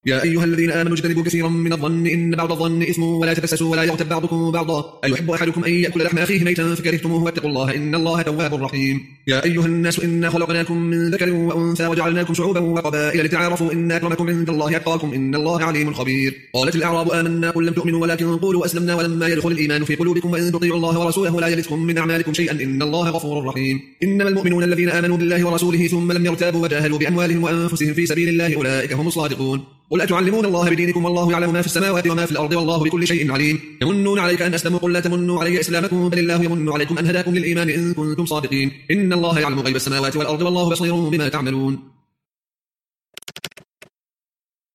يا أيها الذين آمنوا اجتنبوا كثيرا من الظن إن بعض الظن إثم ولا تجسسوا ولا يغتب بعضكم بعضا أيحب أحدكم أن يأكل لحم أخيه ميتا فكرهتموه واتقوا الله إن الله تواب رحيم. يا أيها الناس إنا خلقناكم من ذكر وأنثى وجعلناكم شعوبا وقبائل لتعارفوا إن أكرمكم عند الله أتقاكم إن الله عليم خبير. قالت الأعراب آمنا قل لم تؤمنوا ولكن قولوا أسلمنا ولما يدخل الإيمان في قلوبكم وإن تطيعوا الله ورسوله لا يلدكم من أعمالكم شيئا إن الله غفور رحيم. إنما المؤمنون الذين آمنوا بالله ورسوله ثم لم يرتابوا وجاهدوا بأموالهم وأنفسهم في سبيل الله أولئك هم الصادقون. قل أتعلمون الله بدينكم والله يعلم ما في السماوات وما في الأرض والله بكل شيء عليم. يمنون عليك أن أسلموا قل لا تمنوا علي إسلامكم بل الله يمن عليكم أن هداكم للإيمان إن كنتم صادقين. إن الله يعلم غيب السماوات والأرض والله بصير بما تعملون.